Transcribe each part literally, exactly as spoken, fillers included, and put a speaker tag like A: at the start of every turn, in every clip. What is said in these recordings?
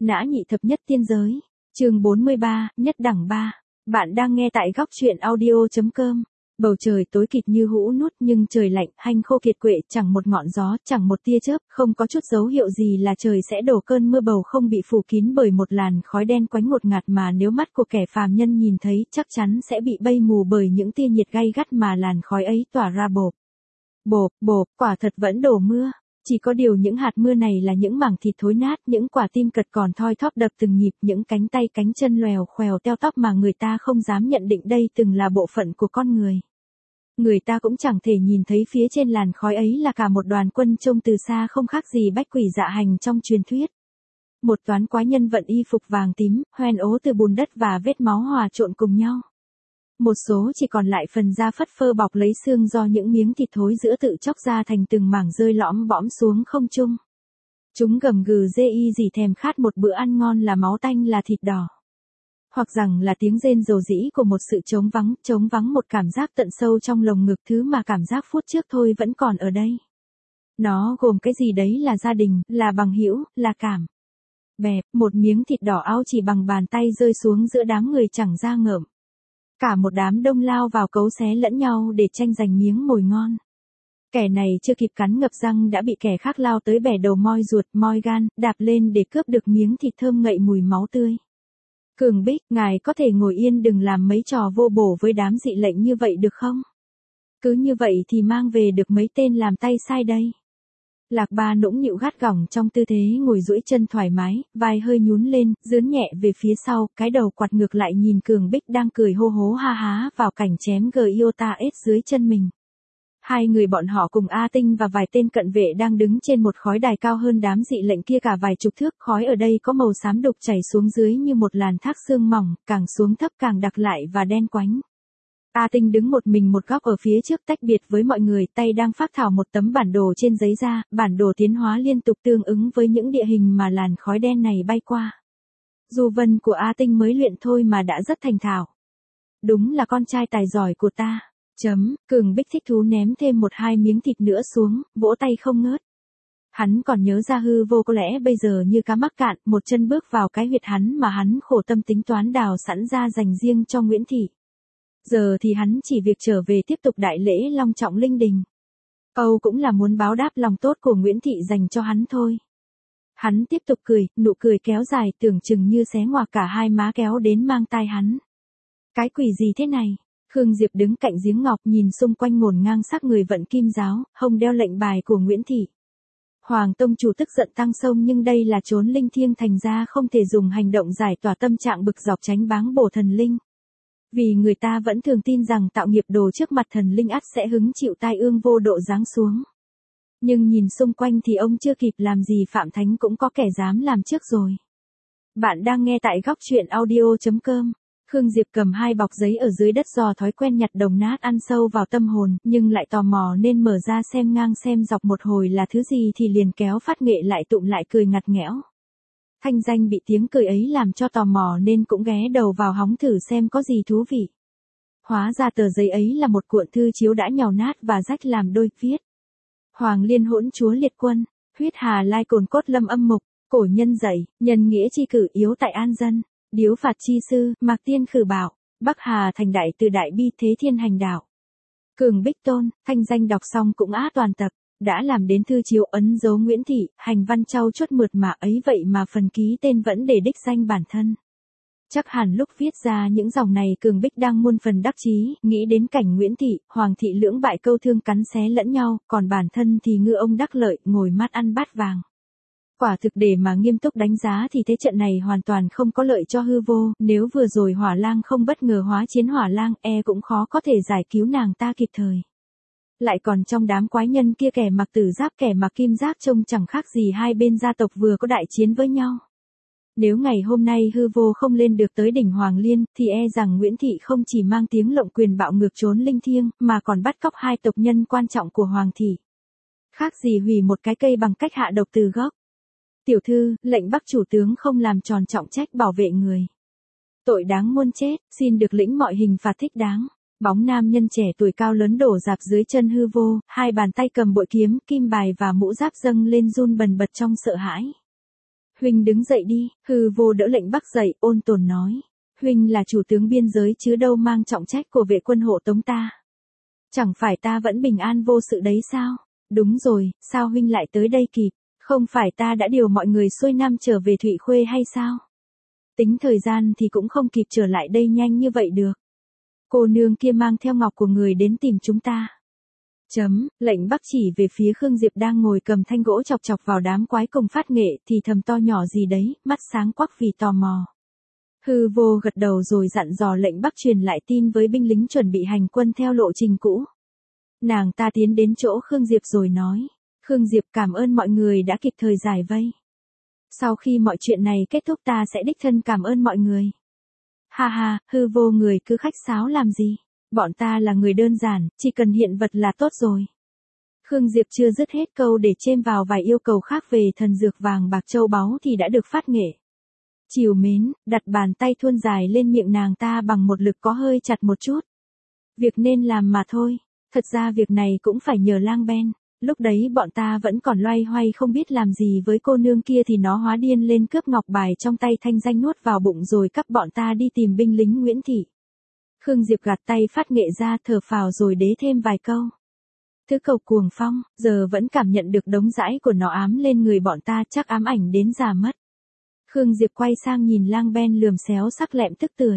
A: Nã nhị thập nhất tiên giới. Chương bốn mươi ba, nhất đẳng ba. Bạn đang nghe tại góc truyện audio chấm com. Bầu trời tối kịt như hũ nút nhưng trời lạnh, hanh khô kiệt quệ, chẳng một ngọn gió, chẳng một tia chớp, không có chút dấu hiệu gì là trời sẽ đổ cơn mưa, bầu không bị phủ kín bởi một làn khói đen quánh ngột ngạt mà nếu mắt của kẻ phàm nhân nhìn thấy chắc chắn sẽ bị bay mù bởi những tia nhiệt gay gắt mà làn khói ấy tỏa ra bộp. Bộp, bộp, quả thật vẫn đổ mưa. Chỉ có điều những hạt mưa này là những mảng thịt thối nát, những quả tim cật còn thoi thóp đập từng nhịp, những cánh tay cánh chân loèo khoèo teo tóp mà người ta không dám nhận định đây từng là bộ phận của con người. Người ta cũng chẳng thể nhìn thấy phía trên làn khói ấy là cả một đoàn quân trông từ xa không khác gì bách quỷ dạ hành trong truyền thuyết. Một toán quái nhân vận y phục vàng tím, hoen ố từ bùn đất và vết máu hòa trộn cùng nhau. Một số chỉ còn lại phần da phất phơ bọc lấy xương do những miếng thịt thối giữa tự chóc ra thành từng mảng rơi lõm bõm xuống không trung. Chúng gầm gừ dê y gì thèm khát một bữa ăn ngon là máu tanh là thịt đỏ. Hoặc rằng là tiếng rên rầu rĩ của một sự trống vắng, trống vắng một cảm giác tận sâu trong lồng ngực, thứ mà cảm giác phút trước thôi vẫn còn ở đây. Nó gồm cái gì đấy là gia đình, là bằng hữu, là cảm. Bẹp, một miếng thịt đỏ ao chỉ bằng bàn tay rơi xuống giữa đám người chẳng ra ngợm. Cả một đám đông lao vào cấu xé lẫn nhau để tranh giành miếng mồi ngon. Kẻ này chưa kịp cắn ngập răng đã bị kẻ khác lao tới bẻ đầu moi ruột, moi gan, đạp lên để cướp được miếng thịt thơm ngậy mùi máu tươi. Cường Bích, ngài có thể ngồi yên đừng làm mấy trò vô bổ với đám dị lệnh như vậy được không? Cứ như vậy thì mang về được mấy tên làm tay sai đây. Lạc Ba nũng nịu gắt gỏng trong tư thế ngồi duỗi chân thoải mái, vai hơi nhún lên, dướn nhẹ về phía sau, cái đầu quạt ngược lại nhìn Cường Bích đang cười hô hố ha há vào cảnh chém Giota S dưới chân mình. Hai người bọn họ cùng A Tinh và vài tên cận vệ đang đứng trên một khói đài cao hơn đám dị lệnh kia cả vài chục thước, khói ở đây có màu xám đục chảy xuống dưới như một làn thác sương mỏng, càng xuống thấp càng đặc lại và đen quánh. A Tinh đứng một mình một góc ở phía trước tách biệt với mọi người, tay đang phác thảo một tấm bản đồ trên giấy ra, bản đồ tiến hóa liên tục tương ứng với những địa hình mà làn khói đen này bay qua. Du vân của A Tinh mới luyện thôi mà đã rất thành thạo. Đúng là con trai tài giỏi của ta. Chấm, Cường Bích thích thú ném thêm một hai miếng thịt nữa xuống, vỗ tay không ngớt. Hắn còn nhớ ra hư vô có lẽ bây giờ như cá mắc cạn, một chân bước vào cái huyệt hắn mà hắn khổ tâm tính toán đào sẵn ra dành riêng cho Nguyễn Thị. Giờ thì hắn chỉ việc trở về tiếp tục đại lễ long trọng linh đình. Âu cũng là muốn báo đáp lòng tốt của Nguyễn Thị dành cho hắn thôi. Hắn tiếp tục cười, nụ cười kéo dài tưởng chừng như xé ngoạc cả hai má kéo đến mang tai hắn. Cái quỷ gì thế này? Khương Diệp đứng cạnh giếng ngọc nhìn xung quanh ngổn ngang sắc người vận kim giáo, hông đeo lệnh bài của Nguyễn Thị. Hoàng tông chủ tức giận tăng sông nhưng đây là chốn linh thiêng thành ra không thể dùng hành động giải tỏa tâm trạng bực dọc tránh báng bổ thần linh. Vì người ta vẫn thường tin rằng tạo nghiệp đồ trước mặt thần linh ắt sẽ hứng chịu tai ương vô độ giáng xuống. Nhưng nhìn xung quanh thì ông chưa kịp làm gì Phạm Thánh cũng có kẻ dám làm trước rồi. Bạn đang nghe tại góc truyện audio chấm com. Khương Diệp cầm hai bọc giấy ở dưới đất do thói quen nhặt đồng nát ăn sâu vào tâm hồn, nhưng lại tò mò nên mở ra xem ngang xem dọc một hồi là thứ gì thì liền kéo phát nghệ lại tụm lại cười ngặt nghẽo. Thanh Danh bị tiếng cười ấy làm cho tò mò nên cũng ghé đầu vào hóng thử xem có gì thú vị. Hóa ra tờ giấy ấy là một cuộn thư chiếu đã nhàu nát và rách làm đôi, viết: Hoàng Liên hỗn chúa liệt quân, huyết hà lai cồn cốt lâm âm mục, cổ nhân dạy, nhân nghĩa chi cử yếu tại an dân. Điếu phạt chi sư, mạc tiên khử bảo, Bắc Hà thành đại từ đại bi thế thiên hành đạo. Cường Bích tôn, Thanh Danh đọc xong cũng á toàn tập, đã làm đến thư chiếu ấn dấu Nguyễn Thị, hành văn trau chuốt mượt mà ấy vậy mà phần ký tên vẫn để đích danh bản thân. Chắc hẳn lúc viết ra những dòng này Cường Bích đang muôn phần đắc chí, nghĩ đến cảnh Nguyễn Thị, Hoàng Thị lưỡng bại câu thương cắn xé lẫn nhau, còn bản thân thì ngư ông đắc lợi, ngồi mát ăn bát vàng. Quả thực để mà nghiêm túc đánh giá thì thế trận này hoàn toàn không có lợi cho hư vô, nếu vừa rồi Hỏa Lang không bất ngờ hóa chiến Hỏa Lang e cũng khó có thể giải cứu nàng ta kịp thời. Lại còn trong đám quái nhân kia kẻ mặc tử giáp kẻ mặc kim giáp trông chẳng khác gì hai bên gia tộc vừa có đại chiến với nhau. Nếu ngày hôm nay hư vô không lên được tới đỉnh Hoàng Liên thì e rằng Nguyễn Thị không chỉ mang tiếng lộng quyền bạo ngược trốn linh thiêng mà còn bắt cóc hai tộc nhân quan trọng của Hoàng Thị. Khác gì hủy một cái cây bằng cách hạ độc từ gốc. Tiểu thư, lệnh Bắc chủ tướng không làm tròn trọng trách bảo vệ người. Tội đáng muôn chết, xin được lĩnh mọi hình phạt thích đáng. Bóng nam nhân trẻ tuổi cao lớn đổ rạp dưới chân hư vô, hai bàn tay cầm bội kiếm, kim bài và mũ giáp dâng lên run bần bật trong sợ hãi. Huynh đứng dậy đi, Hư Vô đỡ Lệnh Bắc dậy, ôn tồn nói. Huynh là chủ tướng biên giới chứ đâu mang trọng trách của vệ quân hộ tống ta. Chẳng phải ta vẫn bình an vô sự đấy sao? Đúng rồi, sao huynh lại tới đây kịp? Không phải ta đã điều mọi người xuôi nam trở về Thụy Khuê hay sao? Tính thời gian thì cũng không kịp trở lại đây nhanh như vậy được. Cô nương kia mang theo ngọc của người đến tìm chúng ta. Chấm, Lệnh Bắc chỉ về phía Khương Diệp đang ngồi cầm thanh gỗ chọc chọc vào đám quái cùng phát nghệ thì thầm to nhỏ gì đấy, mắt sáng quắc vì tò mò. Hư Vô gật đầu rồi dặn dò Lệnh Bắc truyền lại tin với binh lính chuẩn bị hành quân theo lộ trình cũ. Nàng ta tiến đến chỗ Khương Diệp rồi nói. Khương Diệp cảm ơn mọi người đã kịp thời giải vây. Sau khi mọi chuyện này kết thúc ta sẽ đích thân cảm ơn mọi người. Ha ha, Hư Vô người cứ khách sáo làm gì? Bọn ta là người đơn giản, chỉ cần hiện vật là tốt rồi. Khương Diệp chưa dứt hết câu để chêm vào vài yêu cầu khác về thần dược vàng bạc châu báu thì đã được phát nghệ. Chiều mến, đặt bàn tay thuôn dài lên miệng nàng ta bằng một lực có hơi chặt một chút. Việc nên làm mà thôi, thật ra việc này cũng phải nhờ Lang Ben. Lúc đấy bọn ta vẫn còn loay hoay không biết làm gì với cô nương kia thì nó hóa điên lên cướp ngọc bài trong tay Thanh Danh nuốt vào bụng rồi cắp bọn ta đi tìm binh lính Nguyễn Thị. Khương Diệp gạt tay phát nghệ ra thở phào rồi đế thêm vài câu. Thứ cầu cuồng phong, giờ vẫn cảm nhận được đống dãi của nó ám lên người bọn ta chắc ám ảnh đến già mất. Khương Diệp quay sang nhìn Lang Ben lườm xéo sắc lẹm tức tưởi.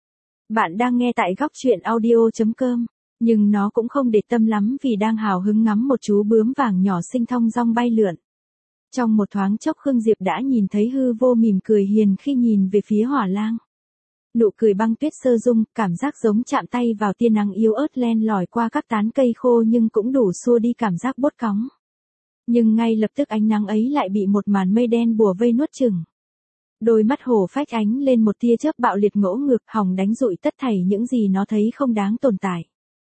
A: Bạn đang nghe tại góc truyện audio chấm com. Nhưng nó cũng không để tâm lắm vì đang hào hứng ngắm một chú bướm vàng nhỏ xinh thong dong bay lượn. Trong một thoáng chốc Khương Diệp đã nhìn thấy Hư Vô mỉm cười hiền khi nhìn về phía Hỏa Lang. Nụ cười băng tuyết sơ dung, cảm giác giống chạm tay vào tia nắng yếu ớt len lỏi qua các tán cây khô nhưng cũng đủ xua đi cảm giác bốt cóng. Nhưng ngay lập tức ánh nắng ấy lại bị một màn mây đen bùa vây nuốt chửng. Đôi mắt hổ phách ánh lên một tia chớp bạo liệt ngỗ ngược, hòng đánh rụi tất thảy những gì nó thấy không đáng tồn tại.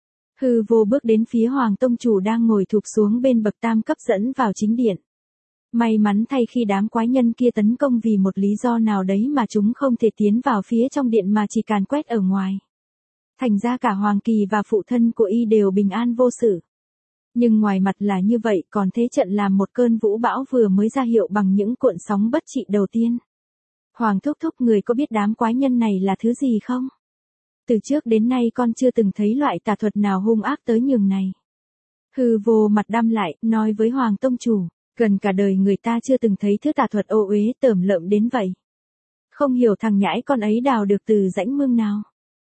A: Hư Vô bước đến phía Hoàng Tông Chủ đang ngồi thụp xuống bên bậc tam cấp dẫn vào chính điện. May mắn thay khi đám quái nhân kia tấn công vì một lý do nào đấy mà chúng không thể tiến vào phía trong điện mà chỉ càn quét ở ngoài. Thành ra cả Hoàng Kỳ và phụ thân của y đều bình an vô sự. Nhưng ngoài mặt là như vậy còn thế trận làm một cơn vũ bão vừa mới ra hiệu bằng những cuộn sóng bất trị đầu tiên. Hoàng thúc thúc người có biết đám quái nhân này là thứ gì không? Từ trước đến nay con chưa từng thấy loại tà thuật nào hung ác tới nhường này. Hư Vô mặt đăm lại, nói với Hoàng Tông Chủ, gần cả đời người ta chưa từng thấy thứ tà thuật ô uế tởm lợm đến vậy. Không hiểu thằng nhãi con ấy đào được từ rãnh mương nào.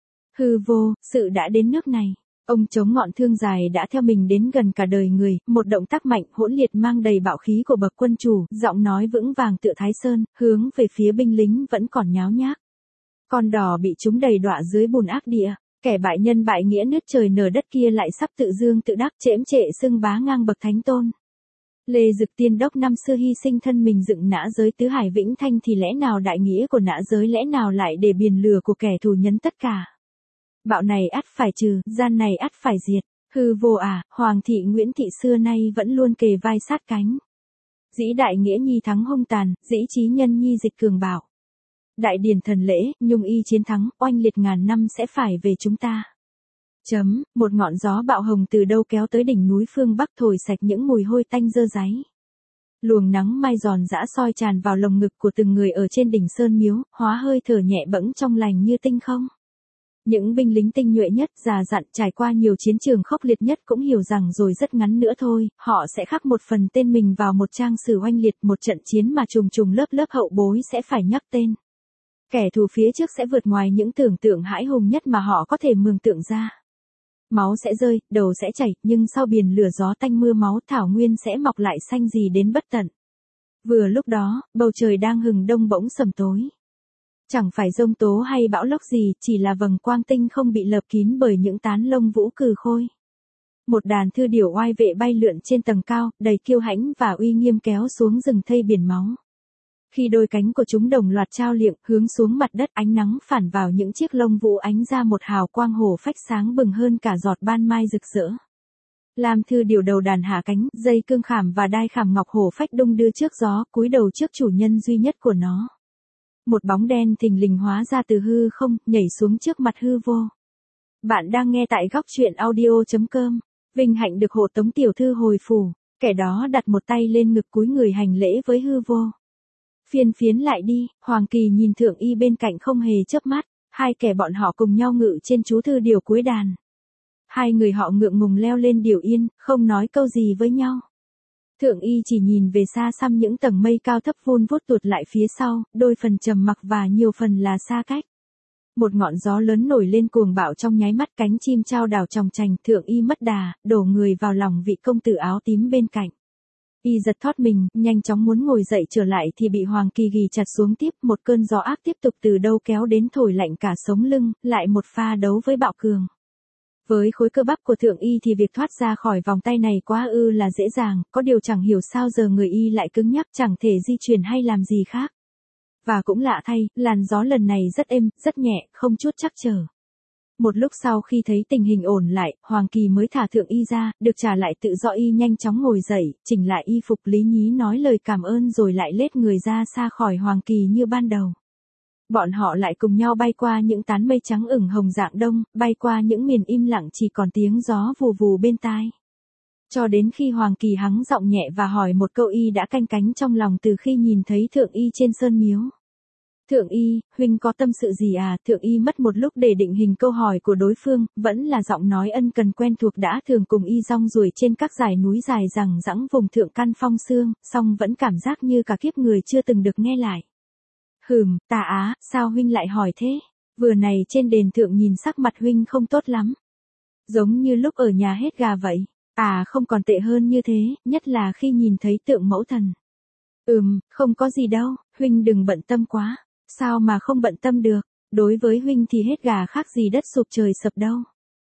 A: Hư Vô, sự đã đến nước này. Ông chống ngọn thương dài đã theo mình đến gần cả đời người, một động tác mạnh hỗn liệt mang đầy bạo khí của bậc quân chủ, giọng nói vững vàng tựa Thái Sơn, hướng về phía binh lính vẫn còn nháo nhác. Con đỏ bị chúng đầy đọa dưới bùn ác địa, kẻ bại nhân bại nghĩa nứt trời nở đất kia lại sắp tự dương tự đắc chễm trệ xưng bá ngang bậc thánh tôn. Lê Dực Tiên Đốc năm xưa hy sinh thân mình dựng nã giới tứ hải vĩnh thanh thì lẽ nào đại nghĩa của nã giới lẽ nào lại để biển lửa của kẻ thù nhấn tất cả. Bạo này ắt phải trừ, gian này ắt phải diệt. Hư Vô à, Hoàng thị Nguyễn thị xưa nay vẫn luôn kề vai sát cánh. Dĩ đại nghĩa nhi thắng hung tàn, dĩ trí nhân nhi dịch cường bạo. Đại điển thần lễ, nhung y chiến thắng, oanh liệt ngàn năm sẽ phải về chúng ta. Chấm, một ngọn gió bạo hồng từ đâu kéo tới đỉnh núi phương Bắc thổi sạch những mùi hôi tanh dơ dáy. Luồng nắng mai giòn giã soi tràn vào lồng ngực của từng người ở trên đỉnh sơn miếu, hóa hơi thở nhẹ bẫng trong lành như tinh không. Những binh lính tinh nhuệ nhất, già dặn trải qua nhiều chiến trường khốc liệt nhất cũng hiểu rằng rồi rất ngắn nữa thôi, họ sẽ khắc một phần tên mình vào một trang sử oanh liệt, một trận chiến mà trùng trùng lớp lớp hậu bối sẽ phải nhắc tên. Kẻ thù phía trước sẽ vượt ngoài những tưởng tượng hãi hùng nhất mà họ có thể mường tượng ra. Máu sẽ rơi, đầu sẽ chảy, nhưng sau biển lửa gió tanh mưa máu thảo nguyên sẽ mọc lại xanh gì đến bất tận. Vừa lúc đó, bầu trời đang hừng đông bỗng sầm tối. Chẳng phải giông tố hay bão lốc gì, chỉ là vầng quang tinh không bị lợp kín bởi những tán lông vũ cừ khôi. Một đàn thư điểu oai vệ bay lượn trên tầng cao, đầy kiêu hãnh và uy nghiêm kéo xuống rừng thây biển máu. Khi đôi cánh của chúng đồng loạt trao liệng, hướng xuống mặt đất, ánh nắng phản vào những chiếc lông vũ ánh ra một hào quang hổ phách sáng bừng hơn cả giọt ban mai rực rỡ. Lam thư điểu đầu đàn hạ cánh, dây cương khảm và đai khảm ngọc hổ phách đung đưa trước gió, cúi đầu trước chủ nhân duy nhất của nó. Một bóng đen thình lình hóa ra từ hư không, nhảy xuống trước mặt Hư Vô. Bạn đang nghe tại góc truyện audio chấm com. Vinh hạnh được hộ tống tiểu thư hồi phủ, kẻ đó đặt một tay lên ngực cúi người hành lễ với Hư Vô. Phiên phiến lại đi, Hoàng Kỳ nhìn Thượng Y bên cạnh không hề chớp mắt, hai kẻ bọn họ cùng nhau ngự trên chú thư điều cuối đàn. Hai người họ ngượng ngùng leo lên điều yên, không nói câu gì với nhau. Thượng Y chỉ nhìn về xa xăm những tầng mây cao thấp vun vút tụt lại phía sau, đôi phần trầm mặc và nhiều phần là xa cách. Một ngọn gió lớn nổi lên cuồng bạo trong nháy mắt, cánh chim chao đảo chòng chành, Thượng Y mất đà, đổ người vào lòng vị công tử áo tím bên cạnh. Y giật thót mình, nhanh chóng muốn ngồi dậy trở lại thì bị Hoàng Kỳ ghì chặt xuống tiếp, một cơn gió ác tiếp tục từ đâu kéo đến thổi lạnh cả sống lưng, lại một pha đấu với bạo cường. Với khối cơ bắp của Thượng Y thì việc thoát ra khỏi vòng tay này quá ư là dễ dàng, có điều chẳng hiểu sao giờ người Y lại cứng nhắc, chẳng thể di chuyển hay làm gì khác. Và cũng lạ thay, làn gió lần này rất êm, rất nhẹ, không chút trắc trở. Một lúc sau khi thấy tình hình ổn lại, Hoàng Kỳ mới thả Thượng Y ra, được trả lại tự do. Y nhanh chóng ngồi dậy, chỉnh lại y phục, lý nhí nói lời cảm ơn rồi lại lết người ra xa khỏi Hoàng Kỳ như ban đầu. Bọn họ lại cùng nhau bay qua những tán mây trắng ửng hồng rạng đông, bay qua những miền im lặng chỉ còn tiếng gió vù vù bên tai. Cho đến khi Hoàng Kỳ hắng giọng nhẹ và hỏi một câu Y đã canh cánh trong lòng từ khi nhìn thấy Thượng Y trên sơn miếu. Thượng Y, huynh có tâm sự gì à? Thượng Y mất một lúc để định hình câu hỏi của đối phương, vẫn là giọng nói ân cần quen thuộc đã thường cùng Y rong ruổi trên các dải núi dài rằng rẵng vùng thượng căn phong sương, song vẫn cảm giác như cả kiếp người chưa từng được nghe lại. Hừm, Tà Á, sao huynh lại hỏi thế? Vừa này trên đền thượng nhìn sắc mặt huynh không tốt lắm. Giống như lúc ở nhà hết gà vậy. À, không còn tệ hơn như thế, nhất là khi nhìn thấy tượng mẫu thần. Ừm, không có gì đâu, huynh đừng bận tâm quá. Sao mà không bận tâm được, đối với huynh thì hết gà khác gì đất sụp trời sập đâu.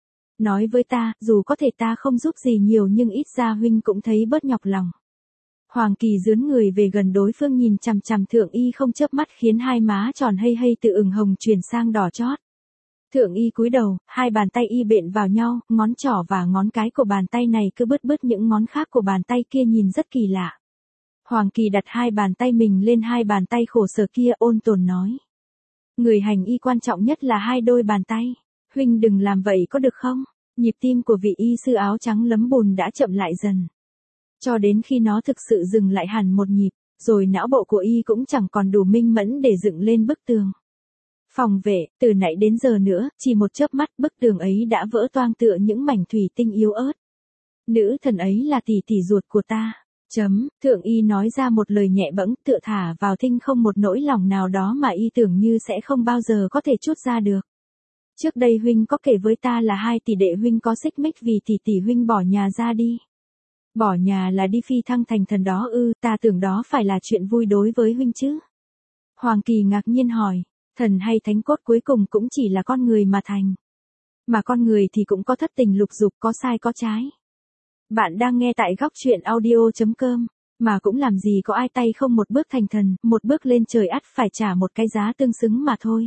A: Nói với ta, dù có thể ta không giúp gì nhiều nhưng ít ra huynh cũng thấy bớt nhọc lòng. Hoàng Kỳ dướn người về gần đối phương, nhìn chằm chằm Thượng Y không chớp mắt khiến hai má tròn hây hây từ ửng hồng chuyển sang đỏ chót. Thượng Y cúi đầu, hai bàn tay Y bện vào nhau, ngón trỏ và ngón cái của bàn tay này cứ bứt bứt những ngón khác của bàn tay kia nhìn rất kỳ lạ. Hoàng Kỳ đặt hai bàn tay mình lên hai bàn tay khổ sở kia, ôn tồn nói. Người hành y quan trọng nhất là hai đôi bàn tay. Huynh đừng làm vậy có được không? Nhịp tim của vị y sư áo trắng lấm bùn đã chậm lại dần. Cho đến khi nó thực sự dừng lại hẳn một nhịp, rồi não bộ của y cũng chẳng còn đủ minh mẫn để dựng lên bức tường. Phòng vệ, từ nãy đến giờ nữa, chỉ một chớp mắt bức tường ấy đã vỡ toang tựa những mảnh thủy tinh yếu ớt. Nữ thần ấy là tỷ tỷ ruột của ta. Chấm, Thượng Y nói ra một lời nhẹ bẫng, tựa thả vào thinh không một nỗi lòng nào đó mà y tưởng như sẽ không bao giờ có thể trút ra được. Trước đây huynh có kể với ta là hai tỷ đệ huynh có xích mích vì tỷ tỷ huynh bỏ nhà ra đi. Bỏ nhà là đi phi thăng thành thần đó ư? Ta tưởng đó phải là chuyện vui đối với huynh chứ. Hoàng Kỳ ngạc nhiên hỏi, thần hay thánh cốt cuối cùng cũng chỉ là con người mà thành. Mà con người thì cũng có thất tình lục dục, có sai có trái. Bạn đang nghe tại góc truyện audio chấm com, mà cũng làm gì có ai tay không một bước thành thần, một bước lên trời ắt phải trả một cái giá tương xứng mà thôi.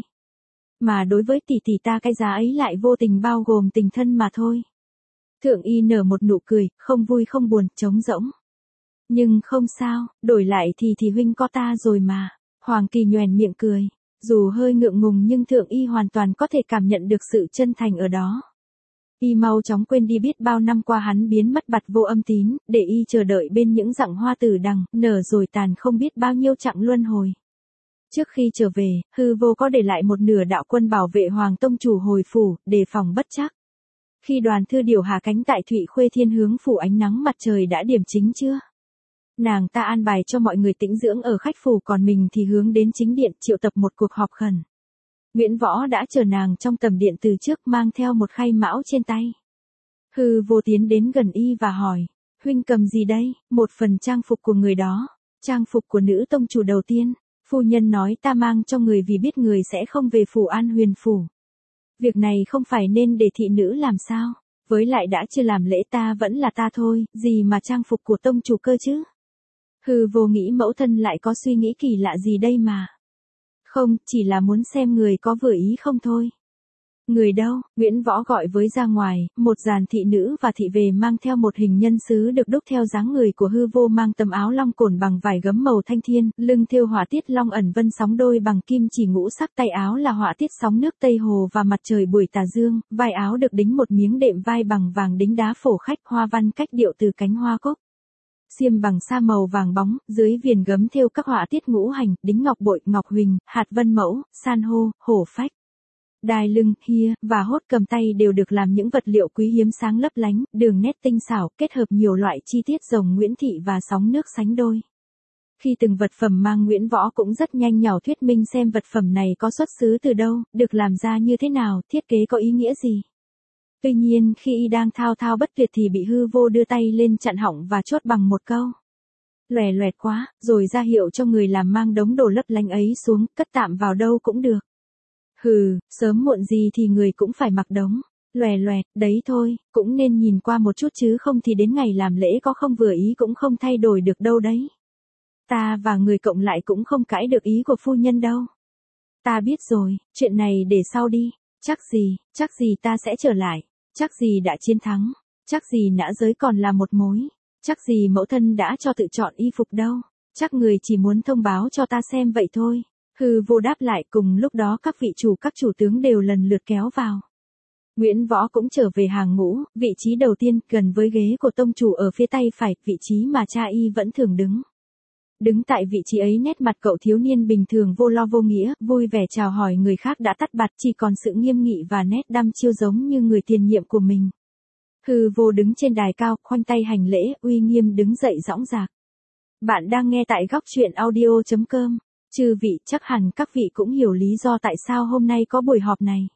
A: Mà đối với tỷ tỷ ta cái giá ấy lại vô tình bao gồm tình thân mà thôi. Thượng Y nở một nụ cười, không vui không buồn, trống rỗng. Nhưng không sao, đổi lại thì thì huynh có ta rồi mà. Hoàng Kỳ nhoẻn miệng cười, dù hơi ngượng ngùng nhưng Thượng Y hoàn toàn có thể cảm nhận được sự chân thành ở đó. Y mau chóng quên đi biết bao năm qua hắn biến mất bặt vô âm tín, để Y chờ đợi bên những rặng hoa tử đằng, nở rồi tàn không biết bao nhiêu chặng luân hồi. Trước khi trở về, hư vô có để lại một nửa đạo quân bảo vệ Hoàng Tông chủ hồi phủ, đề phòng bất trắc. Khi đoàn thư điều hạ cánh tại Thụy Khuê Thiên hướng phủ ánh nắng mặt trời đã điểm chính chưa? Nàng ta an bài cho mọi người tĩnh dưỡng ở khách phủ, còn mình thì hướng đến chính điện triệu tập một cuộc họp khẩn. Nguyễn Võ đã chờ nàng trong tầm điện từ trước, mang theo một khay mão trên tay. Hư vô tiến đến gần Y và hỏi, huynh cầm gì đây? Một phần trang phục của người đó, trang phục của nữ tông chủ đầu tiên. Phu nhân nói ta mang cho người vì biết người sẽ không về phủ An Huyền phủ. Việc này không phải nên để thị nữ làm sao? Với lại đã chưa làm lễ ta vẫn là ta thôi, gì mà trang phục của tông chủ cơ chứ? Hư vô nghĩ mẫu thân lại có suy nghĩ kỳ lạ gì đây mà. Không, chỉ là muốn xem người có vừa ý không thôi. Người đâu? Nguyễn Võ gọi với ra ngoài, một dàn thị nữ và thị về mang theo một hình nhân sứ được đúc theo dáng người của hư vô, mang tấm áo long cổn bằng vải gấm màu thanh thiên, lưng thêu họa tiết long ẩn vân sóng đôi bằng kim chỉ ngũ sắc, tay áo là họa tiết sóng nước Tây Hồ và mặt trời buổi tà dương, vai áo được đính một miếng đệm vai bằng vàng đính đá phổ khách, hoa văn cách điệu từ cánh hoa cúc. xiêm bằng sa màu vàng bóng, dưới viền gấm thêu các họa tiết ngũ hành, đính ngọc bội, ngọc huỳnh, hạt vân mẫu, san hô, hổ phách. Đai lưng, hia, và hốt cầm tay đều được làm những vật liệu quý hiếm sáng lấp lánh, đường nét tinh xảo, kết hợp nhiều loại chi tiết rồng Nguyễn Thị và sóng nước sánh đôi. Khi từng vật phẩm mang Nguyễn Võ cũng rất nhanh nhảu thuyết minh xem vật phẩm này có xuất xứ từ đâu, được làm ra như thế nào, thiết kế có ý nghĩa gì. Tuy nhiên khi y đang thao thao bất tuyệt thì bị hư vô đưa tay lên chặn họng và chốt bằng một câu. Lòe loẹt quá, rồi ra hiệu cho người làm mang đống đồ lấp lánh ấy xuống, cất tạm vào đâu cũng được. Hừ, sớm muộn gì thì người cũng phải mặc đống. Lòe loẹt, đấy thôi, cũng nên nhìn qua một chút chứ không thì đến ngày làm lễ có không vừa ý cũng không thay đổi được đâu đấy. Ta và người cộng lại cũng không cãi được ý của phu nhân đâu. Ta biết rồi, chuyện này để sau đi, chắc gì, chắc gì ta sẽ trở lại, chắc gì đã chiến thắng, chắc gì nã giới còn là một mối, chắc gì mẫu thân đã cho tự chọn y phục đâu, chắc người chỉ muốn thông báo cho ta xem vậy thôi. Hư vô đáp lại, cùng lúc đó các vị chủ các chủ tướng đều lần lượt kéo vào. Nguyễn Võ cũng trở về hàng ngũ, vị trí đầu tiên gần với ghế của tông chủ ở phía tay phải, vị trí mà cha y vẫn thường đứng. Đứng tại vị trí ấy nét mặt cậu thiếu niên bình thường vô lo vô nghĩa, vui vẻ chào hỏi người khác đã tắt bặt, chỉ còn sự nghiêm nghị và nét đăm chiêu giống như người tiền nhiệm của mình. Hư vô đứng trên đài cao, khoanh tay hành lễ, uy nghiêm đứng dậy dõng dạc. Bạn đang nghe tại góc truyện audio chấm com. Chư vị, chắc hẳn các vị cũng hiểu lý do tại sao hôm nay có buổi họp này.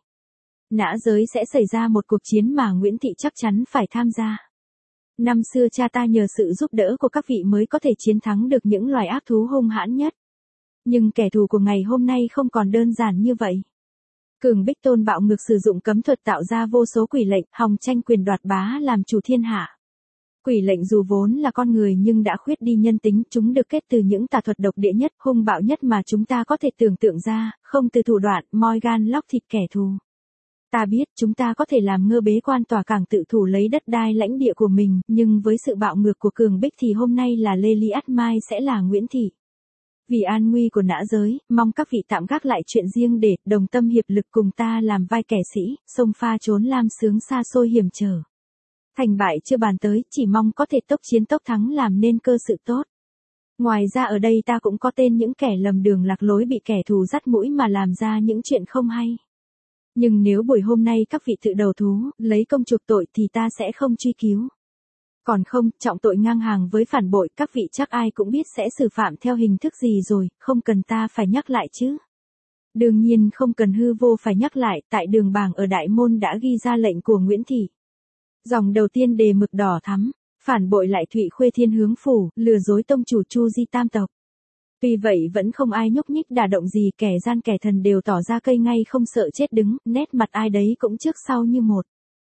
A: Nã giới sẽ xảy ra một cuộc chiến mà Nguyễn Thị chắc chắn phải tham gia. Năm xưa cha ta nhờ sự giúp đỡ của các vị mới có thể chiến thắng được những loài ác thú hung hãn nhất. Nhưng kẻ thù của ngày hôm nay không còn đơn giản như vậy. Cường Bích Tôn bạo ngược sử dụng cấm thuật tạo ra vô số quỷ lệnh, hòng tranh quyền đoạt bá làm chủ thiên hạ. Quỷ lệnh dù vốn là con người nhưng đã khuyết đi nhân tính, chúng được kết từ những tà thuật độc địa nhất, hung bạo nhất mà chúng ta có thể tưởng tượng ra, không từ thủ đoạn, moi gan lóc thịt kẻ thù. Ta biết chúng ta có thể làm ngơ bế quan tòa cảng tự thủ lấy đất đai lãnh địa của mình, nhưng với sự bạo ngược của Cường Bích thì hôm nay là Lê Lý Ắt mai sẽ là Nguyễn Thị. Vì an nguy của nã giới, mong các vị tạm gác lại chuyện riêng để đồng tâm hiệp lực cùng ta làm vai kẻ sĩ, sông pha trốn lam sướng xa xôi hiểm trở. Thành bại chưa bàn tới, chỉ mong có thể tốc chiến tốc thắng làm nên cơ sự tốt. Ngoài ra ở đây ta cũng có tên những kẻ lầm đường lạc lối bị kẻ thù dắt mũi mà làm ra những chuyện không hay. Nhưng nếu buổi hôm nay các vị tự đầu thú, lấy công chuộc tội thì ta sẽ không truy cứu. Còn không, trọng tội ngang hàng với phản bội, các vị chắc ai cũng biết sẽ xử phạm theo hình thức gì rồi, không cần ta phải nhắc lại chứ. Đương nhiên không cần hư vô phải nhắc lại, tại đường bàng ở Đại Môn đã ghi ra lệnh của Nguyễn Thị. Dòng đầu tiên đề mực đỏ thắm, phản bội lại Thụy Khuê Thiên Hướng Phủ, lừa dối tông chủ Chu Di Tam tộc. Tuy vậy vẫn không ai nhúc nhích đả động gì, kẻ gian kẻ thần đều tỏ ra cây ngay không sợ chết đứng, nét mặt ai đấy cũng trước sau như một.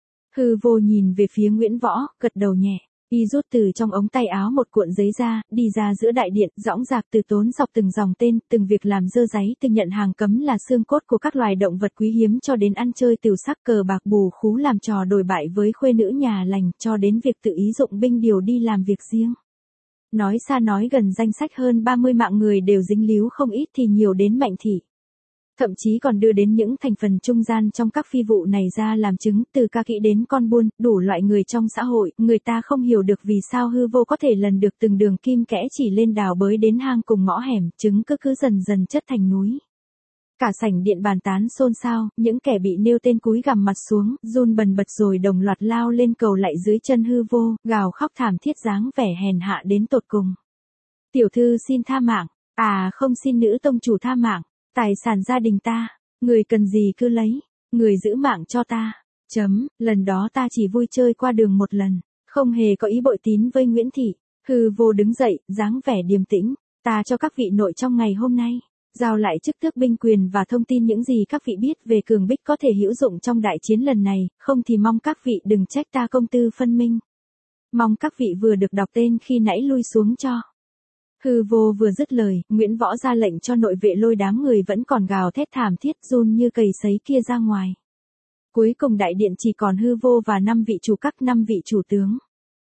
A: Hư vô nhìn về phía Nguyễn Võ, gật đầu nhẹ. Y rút từ trong ống tay áo một cuộn giấy ra, đi ra giữa đại điện, dõng dạc từ tốn dọc từng dòng tên, từng việc làm dơ dáy, từng nhận hàng cấm là xương cốt của các loài động vật quý hiếm cho đến ăn chơi tửu sắc cờ bạc bù khú làm trò đổi bại với khuê nữ nhà lành, cho đến việc tự ý dụng binh điều đi làm việc riêng. Nói xa nói gần danh sách hơn ba mươi mạng người đều dính líu không ít thì nhiều đến Mạnh Thị. Thậm chí còn đưa đến những thành phần trung gian trong các phi vụ này ra làm chứng, từ ca kỹ đến con buôn, đủ loại người trong xã hội, người ta không hiểu được vì sao hư vô có thể lần được từng đường kim kẽ chỉ lên đào bới đến hang cùng ngõ hẻm, chứng cứ cứ dần dần chất thành núi. Cả sảnh điện bàn tán xôn xao, những kẻ bị nêu tên cúi gằm mặt xuống, run bần bật rồi đồng loạt lao lên cầu lạy dưới chân hư vô, gào khóc thảm thiết dáng vẻ hèn hạ đến tột cùng. Tiểu thư xin tha mạng, à không xin nữ tông chủ tha mạng. Tài sản gia đình ta, người cần gì cứ lấy, người giữ mạng cho ta. Chấm, lần đó ta chỉ vui chơi qua đường một lần, không hề có ý bội tín với Nguyễn Thị. Hư vô đứng dậy, dáng vẻ điềm tĩnh, ta cho các vị nội trong ngày hôm nay, giao lại chức tước binh quyền và thông tin những gì các vị biết về Cường Bích có thể hữu dụng trong đại chiến lần này, không thì mong các vị đừng trách ta công tư phân minh. Mong các vị vừa được đọc tên khi nãy lui xuống cho. Hư vô vừa dứt lời, Nguyễn Võ ra lệnh cho nội vệ lôi đám người vẫn còn gào thét thảm thiết run như cầy sấy kia ra ngoài. Cuối cùng đại điện chỉ còn hư vô và năm vị chủ các năm vị chủ tướng.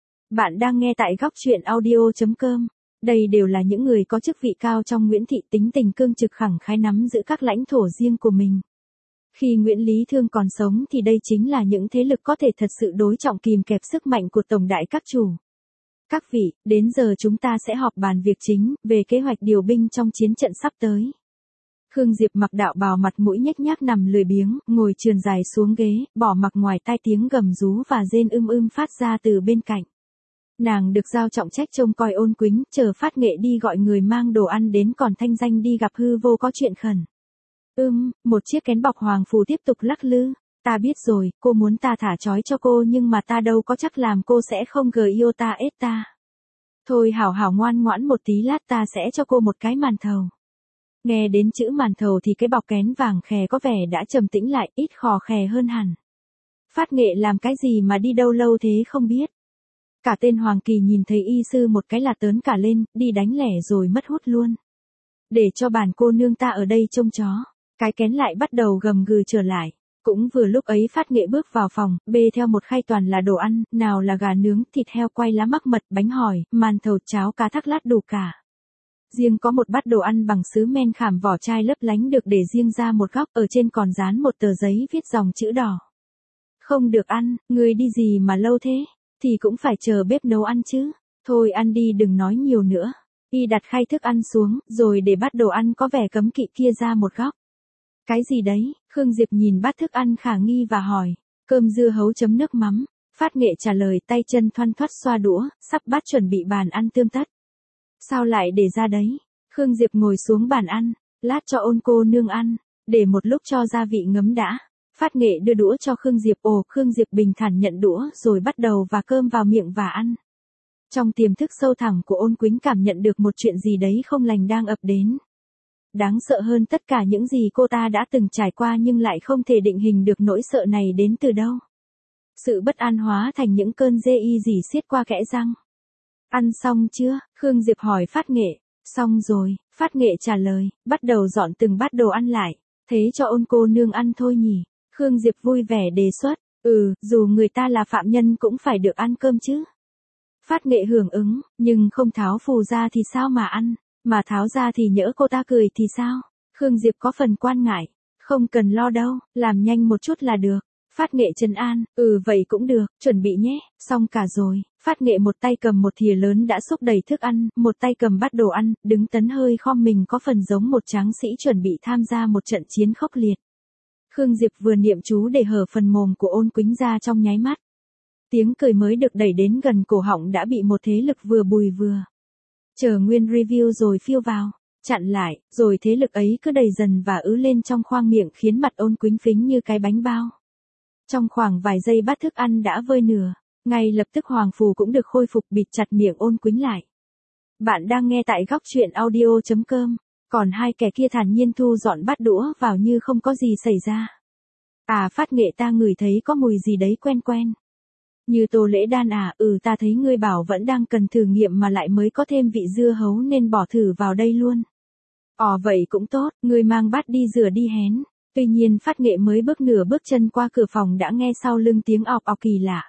A: Bạn đang nghe tại góc truyện audio chấm com. Đây đều là những người có chức vị cao trong Nguyễn Thị, tính tình cương trực khẳng khái nắm giữ các lãnh thổ riêng của mình. Khi Nguyễn Lý Thương còn sống thì đây chính là những thế lực có thể thật sự đối trọng kìm kẹp sức mạnh của tổng đại các chủ. Các vị, đến giờ chúng ta sẽ họp bàn việc chính, về kế hoạch điều binh trong chiến trận sắp tới. Khương Diệp mặc đạo bào mặt mũi nhếch nhác nằm lười biếng, ngồi trườn dài xuống ghế, bỏ mặc ngoài tai tiếng gầm rú và rên ưm ưm phát ra từ bên cạnh. Nàng được giao trọng trách trông coi Ôn Quýnh, chờ Phát Nghệ đi gọi người mang đồ ăn đến, còn Thanh Danh đi gặp hư vô có chuyện khẩn. Ưm, một chiếc kén bọc hoàng phù tiếp tục lắc lư. Ta biết rồi, cô muốn ta thả trói cho cô nhưng mà ta đâu có chắc làm cô sẽ không gờ yêu ta ết ta. Thôi hảo hảo ngoan ngoãn một tí, lát ta sẽ cho cô một cái màn thầu. Nghe đến chữ màn thầu thì cái bọc kén vàng khè có vẻ đã trầm tĩnh lại, ít khò khè hơn hẳn. Phát Nghệ làm cái gì mà đi đâu lâu thế không biết. Cả tên Hoàng Kỳ nhìn thấy y sư một cái là tớn cả lên, đi đánh lẻ rồi mất hút luôn. Để cho bản cô nương ta ở đây trông chó. Cái kén lại bắt đầu gầm gừ trở lại. Cũng vừa lúc ấy Phát Nghệ bước vào phòng, bê theo một khay toàn là đồ ăn, nào là gà nướng, thịt heo quay lá mắc mật, bánh hỏi, màn thầu, cháo cá thác lát đủ cả. Riêng có một bát đồ ăn bằng sứ men khảm vỏ chai lấp lánh được để riêng ra một góc, ở trên còn dán một tờ giấy viết dòng chữ đỏ. Không được ăn, người đi gì mà lâu thế, thì cũng phải chờ bếp nấu ăn chứ. Thôi ăn đi, đừng nói nhiều nữa. Y đặt khay thức ăn xuống, rồi để bát đồ ăn có vẻ cấm kỵ kia ra một góc. Cái gì đấy? Khương Diệp nhìn bát thức ăn khả nghi và hỏi. Cơm dưa hấu chấm nước mắm. Phát Nghệ trả lời, tay chân thoăn thoắt xoa đũa, sắp bát chuẩn bị bàn ăn tươm tất. Sao lại để ra đấy? Khương Diệp ngồi xuống bàn ăn, lát cho Ôn cô nương ăn, để một lúc cho gia vị ngấm đã. Phát Nghệ đưa đũa cho Khương Diệp, ồ, Khương Diệp bình thản nhận đũa rồi bắt đầu và cơm vào miệng và ăn. Trong tiềm thức sâu thẳm của Ôn Quýnh cảm nhận được một chuyện gì đấy không lành đang ập đến. Đáng sợ hơn tất cả những gì cô ta đã từng trải qua nhưng lại không thể định hình được nỗi sợ này đến từ đâu. Sự bất an hóa thành những cơn dê y dỉ xiết qua kẽ răng. Ăn xong chưa? Khương Diệp hỏi Phát Nghệ. Xong rồi, Phát Nghệ trả lời, bắt đầu dọn từng bát đồ ăn lại. Thế cho Ôn cô nương ăn thôi nhỉ? Khương Diệp vui vẻ đề xuất. Ừ, dù người ta là phạm nhân cũng phải được ăn cơm chứ. Phát Nghệ hưởng ứng, nhưng không tháo phù ra thì sao mà ăn, mà tháo ra thì nhỡ cô ta cười thì sao? Khương Diệp có phần quan ngại. Không cần lo đâu, làm nhanh một chút là được. Phát Nghệ trấn an, ừ vậy cũng được, chuẩn bị nhé, xong cả rồi. Phát Nghệ một tay cầm một thìa lớn đã xúc đầy thức ăn, một tay cầm bát đồ ăn, đứng tấn hơi khom mình có phần giống một tráng sĩ chuẩn bị tham gia một trận chiến khốc liệt. Khương Diệp vừa niệm chú để hở phần mồm của Ôn Quýnh ra trong nháy mắt. Tiếng cười mới được đẩy đến gần cổ họng đã bị một thế lực vừa bùi vừa chờ nguyên review rồi phiêu vào, chặn lại, rồi thế lực ấy cứ đầy dần và ứ lên trong khoang miệng khiến mặt Ôn Quýnh phính như cái bánh bao. Trong khoảng vài giây bát thức ăn đã vơi nửa, ngay lập tức hoàng phù cũng được khôi phục bịt chặt miệng Ôn Quýnh lại. Bạn đang nghe tại góc truyện audio chấm com, còn hai kẻ kia thản nhiên thu dọn bát đũa vào như không có gì xảy ra. À, Phát Nghệ, ta ngửi thấy có mùi gì đấy quen quen. Như Tô Lễ Đan à, ừ ta thấy ngươi bảo vẫn đang cần thử nghiệm mà lại mới có thêm vị dưa hấu nên bỏ thử vào đây luôn. Ồ vậy cũng tốt, ngươi mang bát đi rửa đi hén. Tuy nhiên Phát Nghệ mới bước nửa bước chân qua cửa phòng đã nghe sau lưng tiếng ọc ọc kỳ lạ.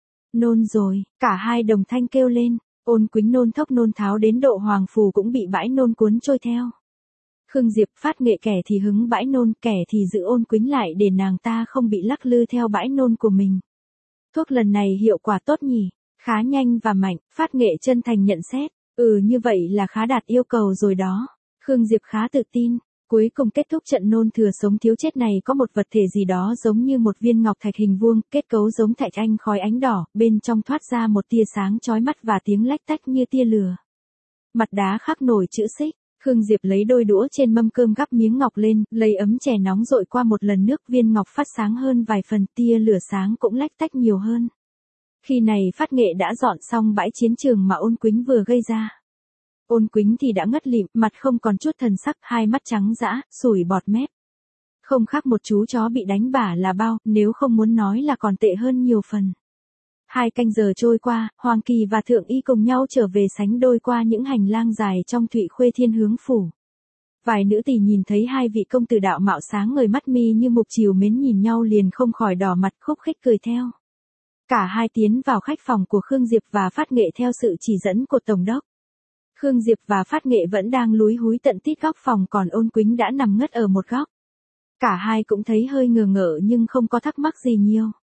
A: Nôn rồi, cả hai đồng thanh kêu lên. Ôn Quýnh nôn thốc nôn tháo đến độ hoàng phù cũng bị bãi nôn cuốn trôi theo. Khương Diệp, Phát Nghệ kẻ thì hứng bãi nôn, kẻ thì giữ Ôn Quýnh lại để nàng ta không bị lắc lư theo bãi nôn của mình. Thuốc lần này hiệu quả tốt nhỉ, khá nhanh và mạnh. Phát Nghệ chân thành nhận xét. Ừ, như vậy là khá đạt yêu cầu rồi đó. Khương Diệp khá tự tin. Cuối cùng kết thúc trận nôn thừa sống thiếu chết này có một vật thể gì đó giống như một viên ngọc thạch hình vuông, kết cấu giống thạch anh khói ánh đỏ, bên trong thoát ra một tia sáng chói mắt và tiếng lách tách như tia lửa. Mặt đá khắc nổi chữ xích. Khương Diệp lấy đôi đũa trên mâm cơm gắp miếng ngọc lên, lấy ấm chè nóng dội qua một lần nước, viên ngọc phát sáng hơn vài phần, tia lửa sáng cũng lách tách nhiều hơn. Khi này Phát Nghệ đã dọn xong bãi chiến trường mà Ôn Quýnh vừa gây ra. Ôn Quýnh thì đã ngất lịm, mặt không còn chút thần sắc, hai mắt trắng dã, sủi bọt mép. Không khác một chú chó bị đánh bả là bao, nếu không muốn nói là còn tệ hơn nhiều phần. Hai canh giờ trôi qua, Hoàng Kỳ và Thượng Y cùng nhau trở về sánh đôi qua những hành lang dài trong Thụy Khuê Thiên Hướng Phủ. Vài nữ tỳ nhìn thấy hai vị công tử đạo mạo sáng ngời mắt mi như mục chiều mến nhìn nhau liền không khỏi đỏ mặt khúc khích cười theo. Cả hai tiến vào khách phòng của Khương Diệp và Phát Nghệ theo sự chỉ dẫn của Tổng đốc. Khương Diệp và Phát Nghệ vẫn đang lúi húi tận tít góc phòng, còn Ôn Quýnh đã nằm ngất ở một góc. Cả hai cũng thấy hơi ngờ ngợ nhưng không có thắc mắc gì nhiều.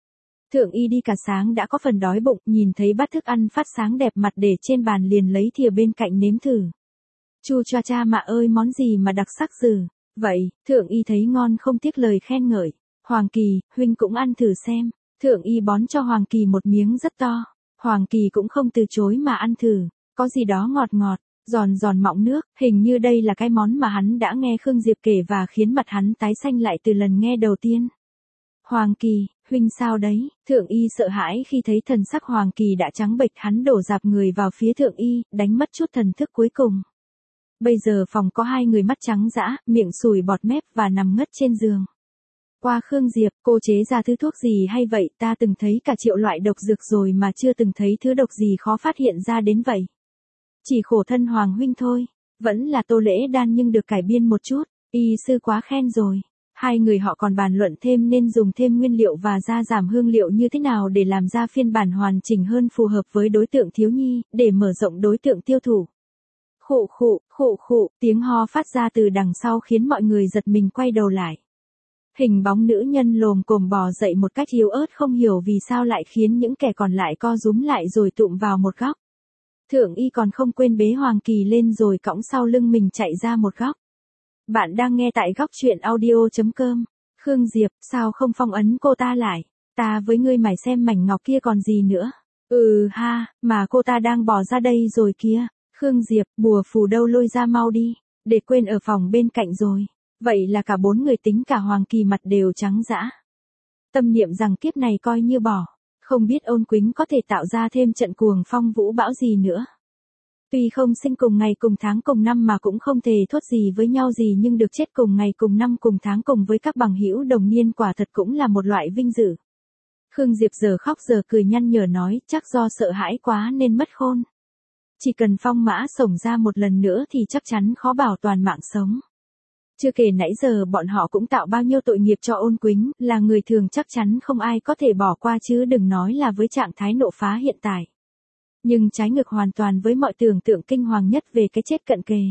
A: Thượng Y đi cả sáng đã có phần đói bụng, nhìn thấy bát thức ăn phát sáng đẹp mặt để trên bàn liền lấy thìa bên cạnh nếm thử. Chu choa cha mạ ơi, món gì mà đặc sắc dữ. Vậy, Thượng Y thấy ngon không tiếc lời khen ngợi. Hoàng Kỳ, huynh cũng ăn thử xem. Thượng Y bón cho Hoàng Kỳ một miếng rất to. Hoàng Kỳ cũng không từ chối mà ăn thử. Có gì đó ngọt ngọt, giòn giòn mọng nước, hình như đây là cái món mà hắn đã nghe Khương Diệp kể và khiến mặt hắn tái xanh lại từ lần nghe đầu tiên. Hoàng Kỳ, huynh sao đấy? Thượng Y sợ hãi khi thấy thần sắc Hoàng Kỳ đã trắng bệch, hắn đổ dạp người vào phía Thượng Y, đánh mất chút thần thức cuối cùng. Bây giờ phòng có hai người mắt trắng dã, miệng sùi bọt mép và nằm ngất trên giường. Qua Khương Diệp, cô chế ra thứ thuốc gì hay vậy? Ta từng thấy cả triệu loại độc dược rồi mà chưa từng thấy thứ độc gì khó phát hiện ra đến vậy. Chỉ khổ thân Hoàng huynh thôi, vẫn là Tô Lễ Đan nhưng được cải biên một chút, y sư quá khen rồi. Hai người họ còn bàn luận thêm nên dùng thêm nguyên liệu và gia giảm hương liệu như thế nào để làm ra phiên bản hoàn chỉnh hơn phù hợp với đối tượng thiếu nhi, để mở rộng đối tượng tiêu thụ. Khụ khụ, khụ khụ, tiếng ho phát ra từ đằng sau khiến mọi người giật mình quay đầu lại. Hình bóng nữ nhân lồm cồm bò dậy một cách yếu ớt, không hiểu vì sao lại khiến những kẻ còn lại co rúm lại rồi tụm vào một góc. Thượng Y còn không quên bế Hoàng Kỳ lên rồi cõng sau lưng mình chạy ra một góc. Bạn đang nghe tại góc truyện audio.com. Khương Diệp, sao không phong ấn cô ta lại? Ta với ngươi mải xem mảnh ngọc kia còn gì nữa. Ừ ha, mà cô ta đang bỏ ra đây rồi kia. Khương Diệp, bùa phù đâu lôi ra mau đi. Để quên ở phòng bên cạnh rồi. Vậy là cả bốn người tính cả Hoàng Kỳ mặt đều trắng dã. Tâm niệm rằng kiếp này coi như bỏ. Không biết Ôn Quýnh có thể tạo ra thêm trận cuồng phong vũ bão gì nữa. Tuy không sinh cùng ngày cùng tháng cùng năm mà cũng không thề thốt gì với nhau gì, nhưng được chết cùng ngày cùng năm cùng tháng cùng với các bằng hữu đồng niên quả thật cũng là một loại vinh dự. Khương Diệp giờ khóc giờ cười nhăn nhở nói, chắc do sợ hãi quá nên mất khôn. Chỉ cần phong mã xổng ra một lần nữa thì chắc chắn khó bảo toàn mạng sống. Chưa kể nãy giờ bọn họ cũng tạo bao nhiêu tội nghiệp cho Ôn Quýnh, là người thường chắc chắn không ai có thể bỏ qua chứ đừng nói là với trạng thái nộ phá hiện tại. Nhưng trái ngược hoàn toàn với mọi tưởng tượng kinh hoàng nhất về cái chết cận kề.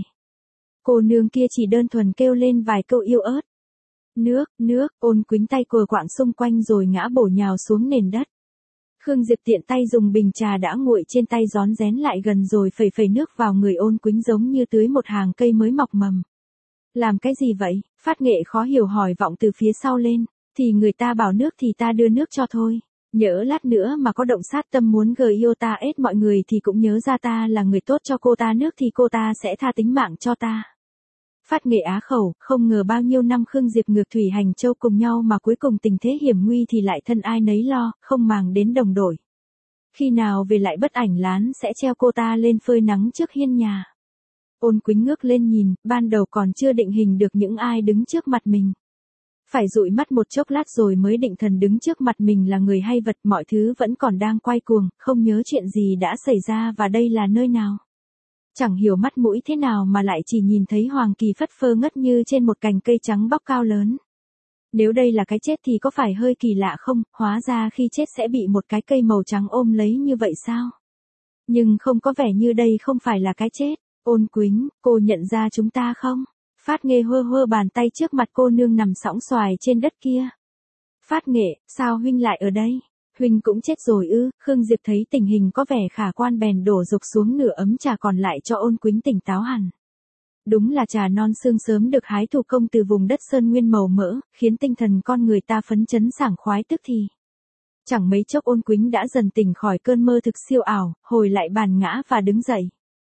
A: Cô nương kia chỉ đơn thuần kêu lên vài câu yêu ớt. Nước, nước, Ôn Quýnh tay cùa quạng xung quanh rồi ngã bổ nhào xuống nền đất. Khương Diệp tiện tay dùng bình trà đã nguội trên tay rón rén lại gần rồi phẩy phẩy nước vào người Ôn Quýnh giống như tưới một hàng cây mới mọc mầm. Làm cái gì vậy? Phát Nghệ khó hiểu hỏi vọng từ phía sau lên. Thì người ta bảo nước thì ta đưa nước cho thôi. Nhỡ lát nữa mà có động sát tâm muốn gờ yêu ta ết mọi người thì cũng nhớ ra ta là người tốt, cho cô ta nước thì cô ta sẽ tha tính mạng cho ta. Phát Nghệ á khẩu, không ngờ bao nhiêu năm Khương Diệp ngược thủy hành châu cùng nhau mà cuối cùng tình thế hiểm nguy thì lại thân ai nấy lo, không màng đến đồng đội. Khi nào về lại Bất Ảnh Lán sẽ treo cô ta lên phơi nắng trước hiên nhà. Ôn Quýnh ngước lên nhìn, ban đầu còn chưa định hình được những ai đứng trước mặt mình. Phải dụi mắt một chốc lát rồi mới định thần đứng trước mặt mình là người hay vật, mọi thứ vẫn còn đang quay cuồng, không nhớ chuyện gì đã xảy ra và đây là nơi nào. Chẳng hiểu mắt mũi thế nào mà lại chỉ nhìn thấy Hoàng Kỳ phất phơ ngất như trên một cành cây trắng bóc cao lớn. Nếu đây là cái chết thì có phải hơi kỳ lạ không, hóa ra khi chết sẽ bị một cái cây màu trắng ôm lấy như vậy sao? Nhưng không có vẻ như đây không phải là cái chết. Ôn Quýnh, cô nhận ra chúng ta không? Phát Nghệ hơ hơ bàn tay trước mặt cô nương nằm sõng xoài trên đất kia. Phát Nghệ, sao huynh lại ở đây? Huynh cũng chết rồi ư? Khương Diệp thấy tình hình có vẻ khả quan bèn đổ dục xuống nửa ấm trà còn lại cho Ôn Quýnh tỉnh táo hẳn. Đúng là trà non sương sớm được hái thủ công từ vùng đất sơn nguyên màu mỡ, khiến tinh thần con người ta phấn chấn sảng khoái tức thì. Chẳng mấy chốc Ôn Quýnh đã dần tỉnh khỏi cơn mơ thực siêu ảo, hồi lại bàn ngã và đứng dậy.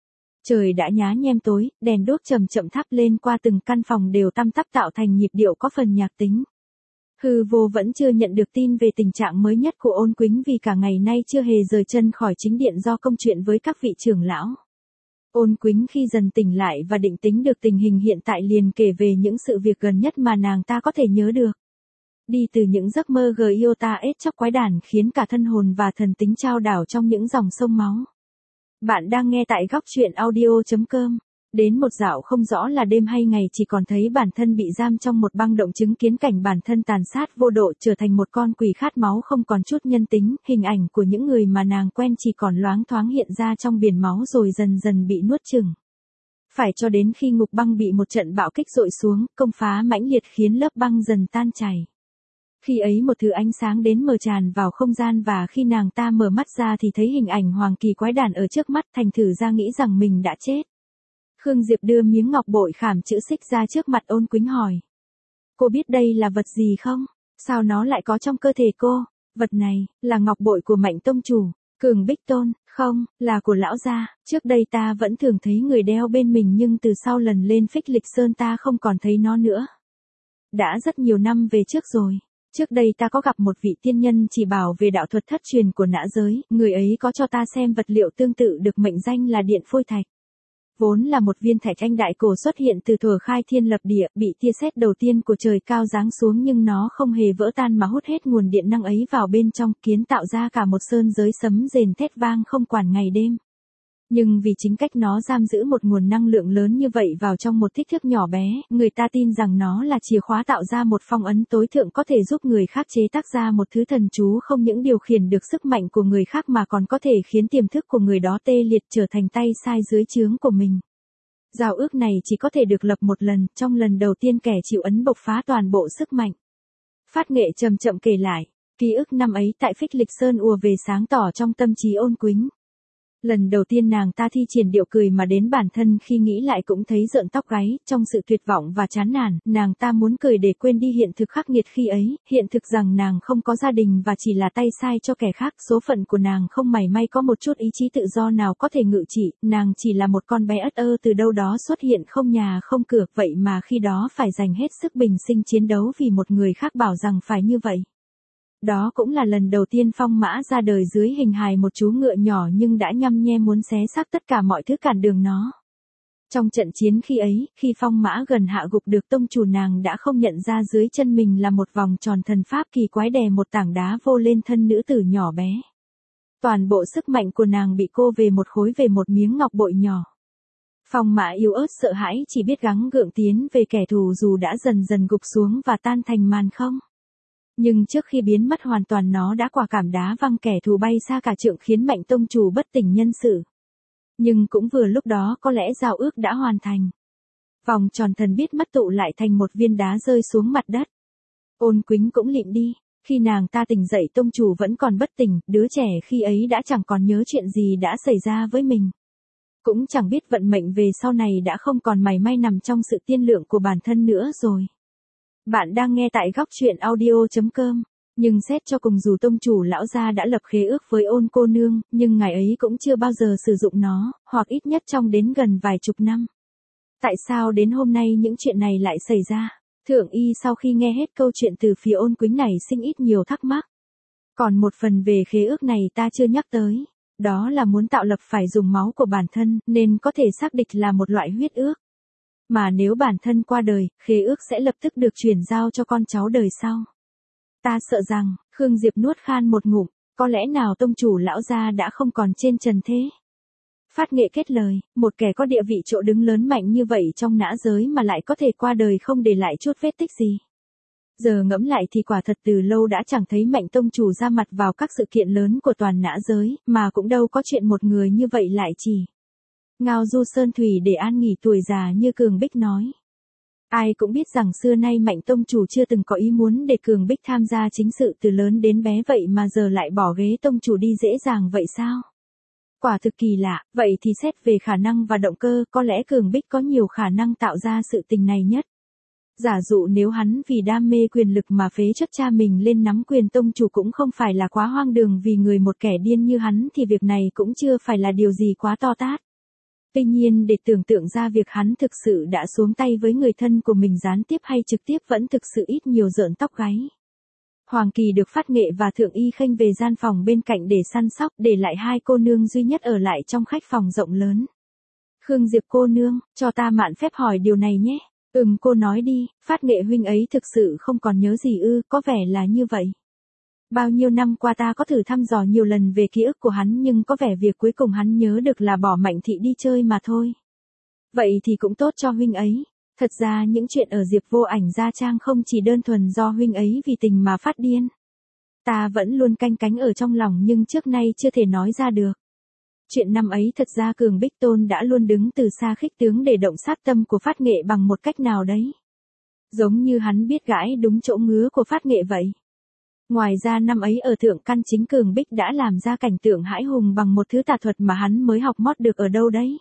A: Trời đã nhá nhem tối, đèn đuốc chậm chậm thắp lên qua từng căn phòng đều tăm tắp tạo thành nhịp điệu có phần nhạc tính. Hư Vô vẫn chưa nhận được tin về tình trạng mới nhất của Ôn Quýnh vì cả ngày nay chưa hề rời chân khỏi chính điện do công chuyện với các vị trưởng lão. Ôn Quýnh khi dần tỉnh lại và định tính được tình hình hiện tại liền kể về những sự việc gần nhất mà nàng ta có thể nhớ được. Đi từ những giấc mơ gờ yêu ta ết chóc quái đản khiến cả thân hồn và thần tính trao đảo trong những dòng sông máu. Bạn đang nghe tại góc truyện audio.com. Đến một dạo không rõ là đêm hay ngày chỉ còn thấy bản thân bị giam trong một băng động, chứng kiến cảnh bản thân tàn sát vô độ trở thành một con quỷ khát máu không còn chút nhân tính, hình ảnh của những người mà nàng quen chỉ còn loáng thoáng hiện ra trong biển máu rồi dần dần bị nuốt chửng. Phải cho đến khi ngục băng bị một trận bạo kích dội xuống, công phá mãnh liệt khiến lớp băng dần tan chảy. Khi ấy một thứ ánh sáng đến mờ tràn vào không gian và khi nàng ta mở mắt ra thì thấy hình ảnh hoàng kỳ quái đản ở trước mắt, thành thử ra nghĩ rằng mình đã chết. Khương Diệp đưa miếng ngọc bội khảm chữ xích ra trước mặt Ôn Quýnh hỏi. Cô biết đây là vật gì không? Sao nó lại có trong cơ thể cô? Vật này, là ngọc bội của Mạnh tông chủ, Cường Bích Tôn, không, là của lão gia, trước đây ta vẫn thường thấy người đeo bên mình nhưng từ sau lần lên Phích Lịch Sơn ta không còn thấy nó nữa. Đã rất nhiều năm về trước rồi. Trước đây ta có gặp một vị tiên nhân chỉ bảo về đạo thuật thất truyền của nã giới, người ấy có cho ta xem vật liệu tương tự được mệnh danh là điện phôi thạch. Vốn là một viên thạch anh đại cổ xuất hiện từ thuở khai thiên lập địa, bị tia sét đầu tiên của trời cao giáng xuống nhưng nó không hề vỡ tan mà hút hết nguồn điện năng ấy vào bên trong, kiến tạo ra cả một sơn giới sấm rền thét vang không quản ngày đêm. Nhưng vì chính cách nó giam giữ một nguồn năng lượng lớn như vậy vào trong một kích thước nhỏ bé, người ta tin rằng nó là chìa khóa tạo ra một phong ấn tối thượng có thể giúp người khác chế tác ra một thứ thần chú không những điều khiển được sức mạnh của người khác mà còn có thể khiến tiềm thức của người đó tê liệt trở thành tay sai dưới trướng của mình. Giao ước này chỉ có thể được lập một lần, trong lần đầu tiên kẻ chịu ấn bộc phá toàn bộ sức mạnh. Phát Nghệ chậm chậm kể lại, ký ức năm ấy tại Phích Lịch Sơn ùa về sáng tỏ trong tâm trí Ôn Quýnh. Lần đầu tiên nàng ta thi triển điệu cười mà đến bản thân khi nghĩ lại cũng thấy rợn tóc gáy, trong sự tuyệt vọng và chán nản, nàng ta muốn cười để quên đi hiện thực khắc nghiệt khi ấy, hiện thực rằng nàng không có gia đình và chỉ là tay sai cho kẻ khác, số phận của nàng không mảy may có một chút ý chí tự do nào có thể ngự trị, nàng chỉ là một con bé ất ơ từ đâu đó xuất hiện không nhà không cửa, vậy mà khi đó phải dành hết sức bình sinh chiến đấu vì một người khác bảo rằng phải như vậy. Đó cũng là lần đầu tiên Phong Mã ra đời dưới hình hài một chú ngựa nhỏ nhưng đã nhăm nhe muốn xé xác tất cả mọi thứ cản đường nó. Trong trận chiến khi ấy, khi Phong Mã gần hạ gục được tông chủ, nàng đã không nhận ra dưới chân mình là một vòng tròn thần pháp kỳ quái đè một tảng đá vô lên thân nữ tử nhỏ bé. Toàn bộ sức mạnh của nàng bị cô về một khối về một miếng ngọc bội nhỏ. Phong Mã yếu ớt sợ hãi chỉ biết gắng gượng tiến về kẻ thù dù đã dần dần gục xuống và tan thành màn không. Nhưng trước khi biến mất hoàn toàn nó đã quả cảm đá văng kẻ thù bay xa cả trượng khiến Mạnh tông chủ bất tỉnh nhân sự. Nhưng cũng vừa lúc đó có lẽ giao ước đã hoàn thành. Vòng tròn thần biết mất tụ lại thành một viên đá rơi xuống mặt đất. Ôn Quýnh cũng lịm đi, khi nàng ta tỉnh dậy tông chủ vẫn còn bất tỉnh, đứa trẻ khi ấy đã chẳng còn nhớ chuyện gì đã xảy ra với mình. Cũng chẳng biết vận mệnh về sau này đã không còn mảy may nằm trong sự tiên lượng của bản thân nữa rồi. Bạn đang nghe tại góc truyện audio chấm com. Nhưng xét cho cùng dù tông chủ lão gia đã lập khế ước với Ôn cô nương, nhưng ngài ấy cũng chưa bao giờ sử dụng nó, hoặc ít nhất trong đến gần vài chục năm. Tại sao đến hôm nay những chuyện này lại xảy ra? Thượng y sau khi nghe hết câu chuyện từ phía Ôn Quýnh này sinh ít nhiều thắc mắc. Còn một phần về khế ước này ta chưa nhắc tới. Đó là muốn tạo lập phải dùng máu của bản thân, nên có thể xác định là một loại huyết ước. Mà nếu bản thân qua đời, khế ước sẽ lập tức được chuyển giao cho con cháu đời sau. Ta sợ rằng, Khương Diệp nuốt khan một ngụm, có lẽ nào tông chủ lão gia đã không còn trên trần thế. Phát Nghệ kết lời, một kẻ có địa vị chỗ đứng lớn mạnh như vậy trong nã giới mà lại có thể qua đời không để lại chút vết tích gì. Giờ ngẫm lại thì quả thật từ lâu đã chẳng thấy Mạnh tông chủ ra mặt vào các sự kiện lớn của toàn nã giới, mà cũng đâu có chuyện một người như vậy lại chỉ ngao du sơn thủy để an nghỉ tuổi già như Cường Bích nói. Ai cũng biết rằng xưa nay Mạnh tông chủ chưa từng có ý muốn để Cường Bích tham gia chính sự từ lớn đến bé, vậy mà giờ lại bỏ ghế tông chủ đi dễ dàng vậy sao? Quả thực kỳ lạ, vậy thì xét về khả năng và động cơ, có lẽ Cường Bích có nhiều khả năng tạo ra sự tình này nhất. Giả dụ nếu hắn vì đam mê quyền lực mà phế chất cha mình lên nắm quyền tông chủ cũng không phải là quá hoang đường, vì người một kẻ điên như hắn thì việc này cũng chưa phải là điều gì quá to tát. Tuy nhiên để tưởng tượng ra việc hắn thực sự đã xuống tay với người thân của mình gián tiếp hay trực tiếp vẫn thực sự ít nhiều rợn tóc gáy. Hoàng Kỳ được Phát Nghệ và Thượng Y khênh về gian phòng bên cạnh để săn sóc, để lại hai cô nương duy nhất ở lại trong khách phòng rộng lớn. Khương Diệp cô nương, cho ta mạn phép hỏi điều này nhé. Ừm, cô nói đi. Phát Nghệ huynh ấy thực sự không còn nhớ gì ư? Có vẻ là như vậy. Bao nhiêu năm qua ta có thử thăm dò nhiều lần về ký ức của hắn nhưng có vẻ việc cuối cùng hắn nhớ được là bỏ Mạnh thị đi chơi mà thôi. Vậy thì cũng tốt cho huynh ấy. Thật ra những chuyện ở Diệp Vô Ảnh gia trang không chỉ đơn thuần do huynh ấy vì tình mà phát điên. Ta vẫn luôn canh cánh ở trong lòng nhưng trước nay chưa thể nói ra được. Chuyện năm ấy thật ra Cường Bích Tôn đã luôn đứng từ xa khích tướng để động sát tâm của Phát Nghệ bằng một cách nào đấy. Giống như hắn biết gãi đúng chỗ ngứa của Phát Nghệ vậy. Ngoài ra năm ấy ở Thượng Căn chính Cường Bích đã làm ra cảnh tượng hãi hùng bằng một thứ tà thuật mà hắn mới học mót được ở đâu đấy.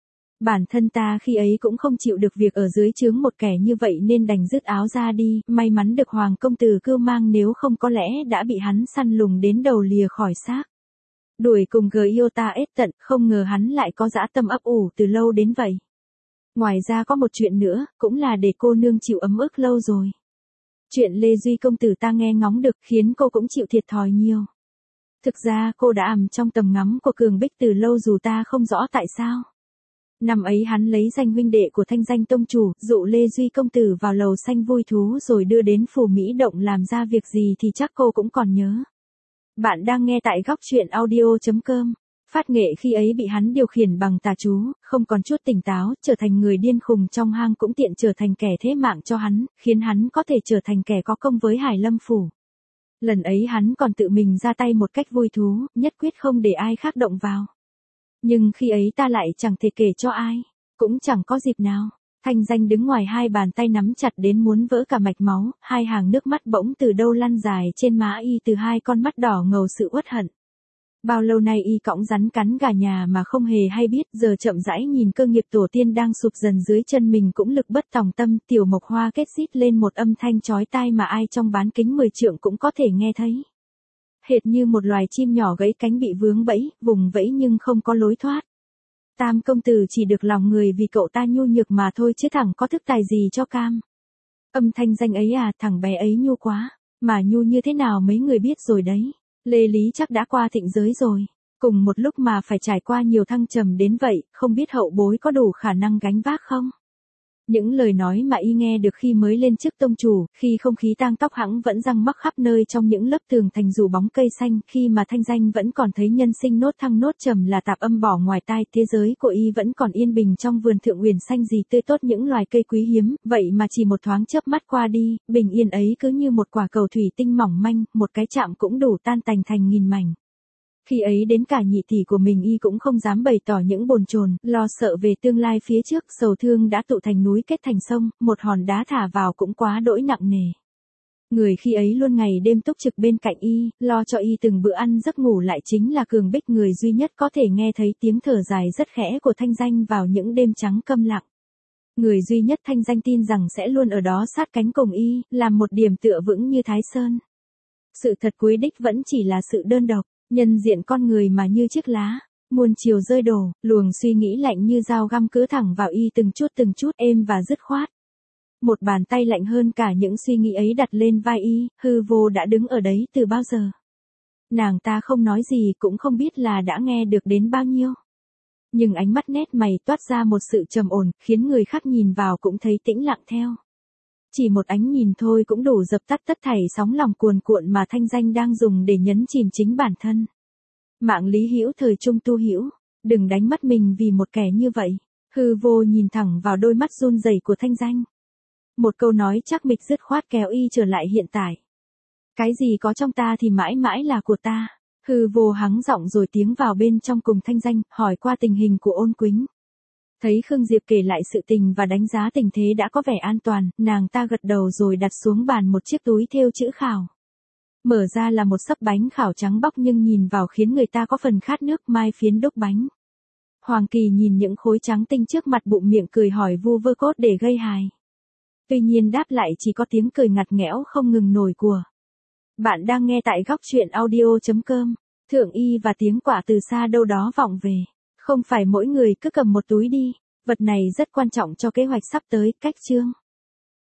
A: Bản thân ta khi ấy cũng không chịu được việc ở dưới trướng một kẻ như vậy nên đành dứt áo ra đi, may mắn được Hoàng công tử cưu mang, nếu không có lẽ đã bị hắn săn lùng đến đầu lìa khỏi xác. Đuổi cùng Giota ết tận, không ngờ hắn lại có dã tâm ấp ủ từ lâu đến vậy. Ngoài ra có một chuyện nữa, cũng là để cô nương chịu ấm ức lâu rồi. Chuyện Lê Duy công tử ta nghe ngóng được khiến cô cũng chịu thiệt thòi nhiều. Thực ra cô đã ằm trong tầm ngắm của Cường Bích từ lâu dù ta không rõ tại sao. Năm ấy hắn lấy danh huynh đệ của Thanh Danh tông chủ, dụ Lê Duy công tử vào lầu xanh vui thú rồi đưa đến Phù Mỹ Động làm ra việc gì thì chắc cô cũng còn nhớ. Bạn đang nghe tại góc truyện audio chấm com. Phát nghệ khi ấy bị hắn điều khiển bằng tà chú, không còn chút tỉnh táo, trở thành người điên khùng trong hang, cũng tiện trở thành kẻ thế mạng cho hắn, khiến hắn có thể trở thành kẻ có công với Hải Lâm phủ. Lần ấy hắn còn tự mình ra tay một cách vui thú, nhất quyết không để ai khác động vào. Nhưng khi ấy ta lại chẳng thể kể cho ai, cũng chẳng có dịp nào. Thanh Danh đứng ngoài, hai bàn tay nắm chặt đến muốn vỡ cả mạch máu, hai hàng nước mắt bỗng từ đâu lăn dài trên má y, từ hai con mắt đỏ ngầu sự uất hận. Bao lâu nay y cõng rắn cắn gà nhà mà không hề hay biết, giờ chậm rãi nhìn cơ nghiệp tổ tiên đang sụp dần dưới chân mình cũng lực bất tòng tâm. Tiểu Mộc Hoa kết xít lên một âm thanh chói tai mà ai trong bán kính mười trượng cũng có thể nghe thấy. Hệt như một loài chim nhỏ gãy cánh bị vướng bẫy, vùng vẫy nhưng không có lối thoát. Tam công tử chỉ được lòng người vì cậu ta nhu nhược mà thôi, chứ thẳng có thức tài gì cho cam. Âm thanh Danh ấy à, thằng bé ấy nhu quá, mà nhu như thế nào mấy người biết rồi đấy. Lê Lý chắc đã qua thịnh giới rồi, cùng một lúc mà phải trải qua nhiều thăng trầm đến vậy, không biết hậu bối có đủ khả năng gánh vác không? Những lời nói mà y nghe được khi mới lên chức tông chủ, khi không khí tang tóc hãng vẫn răng mắc khắp nơi trong những lớp tường thành dù bóng cây xanh, khi mà Thanh Danh vẫn còn thấy nhân sinh nốt thăng nốt trầm là tạp âm bỏ ngoài tai, thế giới của y vẫn còn yên bình trong vườn Thượng Uyển xanh gì tươi tốt những loài cây quý hiếm, vậy mà chỉ một thoáng chớp mắt qua đi, bình yên ấy cứ như một quả cầu thủy tinh mỏng manh, một cái chạm cũng đủ tan tành thành nghìn mảnh. Khi ấy đến cả nhị tỷ của mình y cũng không dám bày tỏ những bồn chồn, lo sợ về tương lai phía trước, sầu thương đã tụ thành núi kết thành sông, một hòn đá thả vào cũng quá đỗi nặng nề. Người khi ấy luôn ngày đêm túc trực bên cạnh y, lo cho y từng bữa ăn giấc ngủ lại chính là Cường Bích, người duy nhất có thể nghe thấy tiếng thở dài rất khẽ của Thanh Danh vào những đêm trắng câm lặng. Người duy nhất Thanh Danh tin rằng sẽ luôn ở đó sát cánh cùng y, làm một điểm tựa vững như Thái Sơn. Sự thật cuối đích vẫn chỉ là sự đơn độc. Nhân diện con người mà như chiếc lá, muôn chiều rơi đổ, luồng suy nghĩ lạnh như dao găm cứ thẳng vào y từng chút từng chút, êm và dứt khoát. Một bàn tay lạnh hơn cả những suy nghĩ ấy đặt lên vai y, hư vô đã đứng ở đấy từ bao giờ. Nàng ta không nói gì, cũng không biết là đã nghe được đến bao nhiêu. Nhưng ánh mắt nét mày toát ra một sự trầm ổn, khiến người khác nhìn vào cũng thấy tĩnh lặng theo. Chỉ một ánh nhìn thôi cũng đủ dập tắt tất thảy sóng lòng cuồn cuộn mà Thanh Danh đang dùng để nhấn chìm chính bản thân. Mạng Lý Hữu thời trung tu hữu, đừng đánh mất mình vì một kẻ như vậy. Hư vô nhìn thẳng vào đôi mắt run rẩy của Thanh Danh. Một câu nói chắc mịch dứt khoát kéo y trở lại hiện tại. Cái gì có trong ta thì mãi mãi là của ta. Hư vô hắng giọng rồi tiếng vào bên trong cùng Thanh Danh, hỏi qua tình hình của Ôn Quýnh. Thấy Khương Diệp kể lại sự tình và đánh giá tình thế đã có vẻ an toàn, nàng ta gật đầu rồi đặt xuống bàn một chiếc túi thêu chữ khảo. Mở ra là một xấp bánh khảo trắng bóc nhưng nhìn vào khiến người ta có phần khát nước, mai phiến đúc bánh. Hoàng Kỳ nhìn những khối trắng tinh trước mặt bụng miệng cười hỏi vu vơ cốt để gây hài. Tuy nhiên đáp lại chỉ có tiếng cười ngặt nghẽo không ngừng nổi của. Bạn đang nghe tại góc truyện audio chấm com. Thượng y và tiếng quả từ xa đâu đó vọng về. Không phải mỗi người cứ cầm một túi đi, vật này rất quan trọng cho kế hoạch sắp tới, cách chương.